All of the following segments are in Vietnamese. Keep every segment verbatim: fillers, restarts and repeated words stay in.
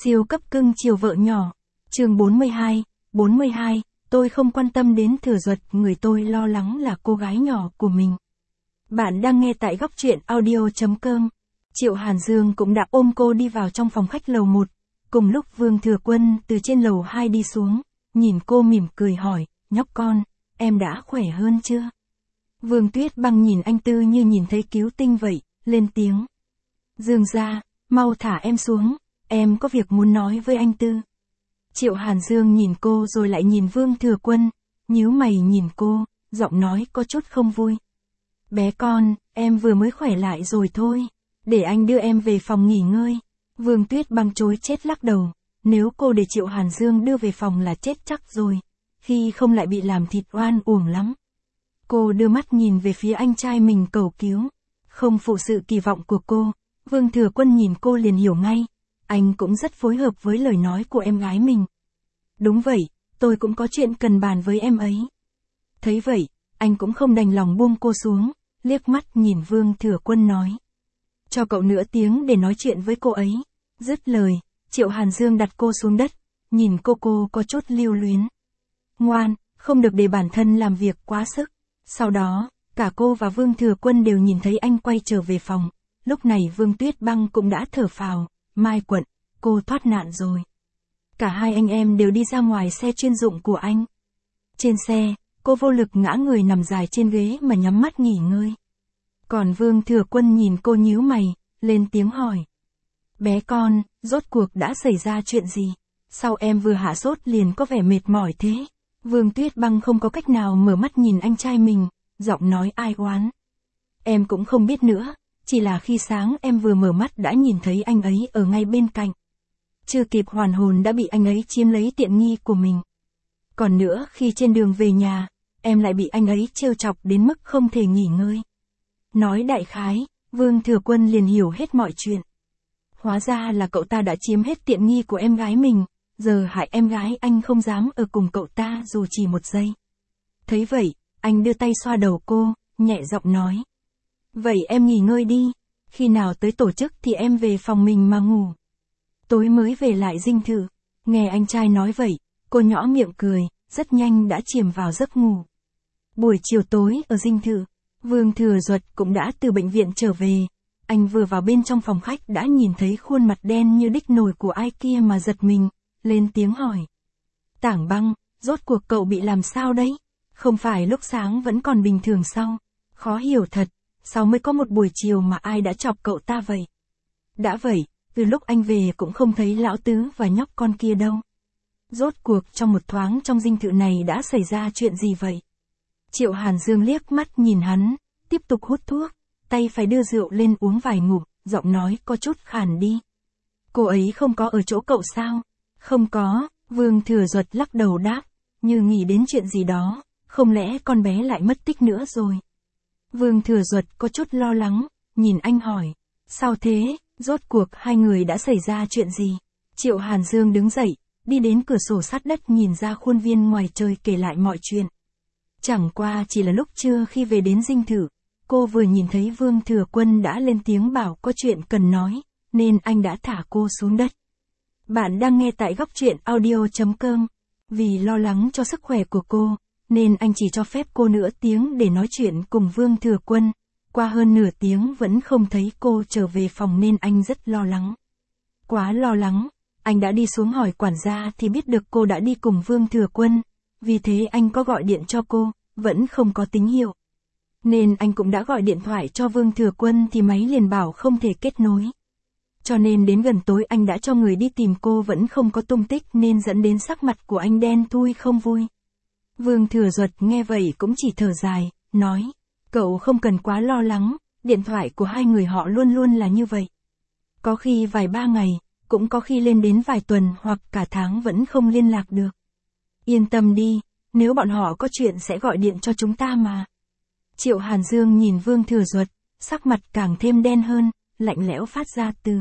Siêu cấp cưng chiều vợ nhỏ. Chương bốn mươi hai, bốn mươi hai, tôi không quan tâm đến Thừa Duật, người tôi lo lắng là cô gái nhỏ của mình. Bạn đang nghe tại góc truyện audio chấm com. Triệu Hàn Dương cũng đã ôm cô đi vào trong phòng khách lầu một. Cùng lúc Vương Thừa Quân từ trên lầu hai đi xuống, nhìn cô mỉm cười hỏi, nhóc con, em đã khỏe hơn chưa? Vương Tuyết Băng nhìn anh Tư như nhìn thấy cứu tinh vậy, lên tiếng. Dương gia, mau thả em xuống, em có việc muốn nói với anh Tư. Triệu Hàn Dương nhìn cô rồi lại nhìn Vương Thừa Quân, nhíu mày nhìn cô, giọng nói có chút không vui. Bé con, em vừa mới khỏe lại rồi thôi, để anh đưa em về phòng nghỉ ngơi. Vương Tuyết Băng chối chết lắc đầu, nếu cô để Triệu Hàn Dương đưa về phòng là chết chắc rồi, khi không lại bị làm thịt oan uổng lắm. Cô đưa mắt nhìn về phía anh trai mình cầu cứu, không phụ sự kỳ vọng của cô. Vương Thừa Quân nhìn cô liền hiểu ngay, anh cũng rất phối hợp với lời nói của em gái mình. Đúng vậy, tôi cũng có chuyện cần bàn với em ấy. Thấy vậy, anh cũng không đành lòng buông cô xuống, liếc mắt nhìn Vương Thừa Quân nói. Cho cậu nửa tiếng để nói chuyện với cô ấy. Dứt lời, Triệu Hàn Dương đặt cô xuống đất, nhìn cô cô có chút lưu luyến. Ngoan, không được để bản thân làm việc quá sức. Sau đó, cả cô và Vương Thừa Quân đều nhìn thấy anh quay trở về phòng. Lúc này Vương Tuyết Băng cũng đã thở phào, Mai Quận, cô thoát nạn rồi. Cả hai anh em đều đi ra ngoài xe chuyên dụng của anh. Trên xe, cô vô lực ngã người nằm dài trên ghế mà nhắm mắt nghỉ ngơi. Còn Vương Thừa Quân nhìn cô nhíu mày, lên tiếng hỏi. Bé con, rốt cuộc đã xảy ra chuyện gì? Sao em vừa hạ sốt liền có vẻ mệt mỏi thế? Vương Tuyết Băng không có cách nào mở mắt nhìn anh trai mình, giọng nói ai oán. Em cũng không biết nữa, chỉ là khi sáng em vừa mở mắt đã nhìn thấy anh ấy ở ngay bên cạnh. Chưa kịp hoàn hồn đã bị anh ấy chiếm lấy tiện nghi của mình. Còn nữa khi trên đường về nhà, em lại bị anh ấy trêu chọc đến mức không thể nghỉ ngơi. Nói đại khái, Vương Thừa Quân liền hiểu hết mọi chuyện. Hóa ra là cậu ta đã chiếm hết tiện nghi của em gái mình, giờ hại em gái anh không dám ở cùng cậu ta dù chỉ một giây. Thấy vậy, anh đưa tay xoa đầu cô, nhẹ giọng nói. Vậy em nghỉ ngơi đi, khi nào tới tổ chức thì em về phòng mình mà ngủ. Tối mới về lại dinh thự, nghe anh trai nói vậy, cô nhỏ miệng cười, rất nhanh đã chìm vào giấc ngủ. Buổi chiều tối ở dinh thự, Vương Thừa Duật cũng đã từ bệnh viện trở về. Anh vừa vào bên trong phòng khách đã nhìn thấy khuôn mặt đen như đích nồi của ai kia mà giật mình, lên tiếng hỏi. Tảng Băng, rốt cuộc cậu bị làm sao đấy? Không phải lúc sáng vẫn còn bình thường sao? Khó hiểu thật, sao mới có một buổi chiều mà ai đã chọc cậu ta vậy? Đã vậy, từ lúc anh về cũng không thấy lão tứ và nhóc con kia đâu. Rốt cuộc trong một thoáng trong dinh thự này đã xảy ra chuyện gì vậy? Triệu Hàn Dương liếc mắt nhìn hắn, tiếp tục hút thuốc, tay phải đưa rượu lên uống vài ngụm, giọng nói có chút khàn đi. Cô ấy không có ở chỗ cậu sao? Không có, Vương Thừa Duật lắc đầu đáp, như nghĩ đến chuyện gì đó, không lẽ con bé lại mất tích nữa rồi? Vương Thừa Duật có chút lo lắng, nhìn anh hỏi, sao thế, rốt cuộc hai người đã xảy ra chuyện gì? Triệu Hàn Dương đứng dậy, đi đến cửa sổ sát đất nhìn ra khuôn viên ngoài trời kể lại mọi chuyện. Chẳng qua chỉ là lúc trưa khi về đến dinh thự, cô vừa nhìn thấy Vương Thừa Quân đã lên tiếng bảo có chuyện cần nói, nên anh đã thả cô xuống đất. Bạn đang nghe tại góc truyện audio chấm com. Vì lo lắng cho sức khỏe của cô, nên anh chỉ cho phép cô nửa tiếng để nói chuyện cùng Vương Thừa Quân. Qua hơn nửa tiếng vẫn không thấy cô trở về phòng nên anh rất lo lắng. Quá lo lắng, anh đã đi xuống hỏi quản gia thì biết được cô đã đi cùng Vương Thừa Quân. Vì thế anh có gọi điện cho cô, vẫn không có tín hiệu. Nên anh cũng đã gọi điện thoại cho Vương Thừa Quân thì máy liền bảo không thể kết nối. Cho nên đến gần tối anh đã cho người đi tìm cô vẫn không có tung tích nên dẫn đến sắc mặt của anh đen thui không vui. Vương Thừa Duật nghe vậy cũng chỉ thở dài, nói, cậu không cần quá lo lắng, điện thoại của hai người họ luôn luôn là như vậy. Có khi vài ba ngày, cũng có khi lên đến vài tuần hoặc cả tháng vẫn không liên lạc được. Yên tâm đi, nếu bọn họ có chuyện sẽ gọi điện cho chúng ta mà. Triệu Hàn Dương nhìn Vương Thừa Duật, sắc mặt càng thêm đen hơn, lạnh lẽo phát ra từ.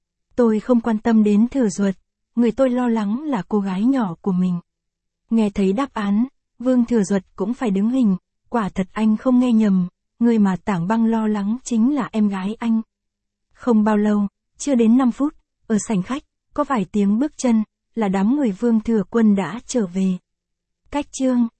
Tôi không quan tâm đến Thừa Duật, người tôi lo lắng là cô gái nhỏ của mình. Nghe thấy đáp án, Vương Thừa Duật cũng phải đứng hình, quả thật anh không nghe nhầm, người mà Tảng Băng lo lắng chính là em gái anh. Không bao lâu, chưa đến năm phút, ở sảnh khách, có có vài tiếng bước chân, là đám người Vương Thừa Quân đã trở về. Cách chương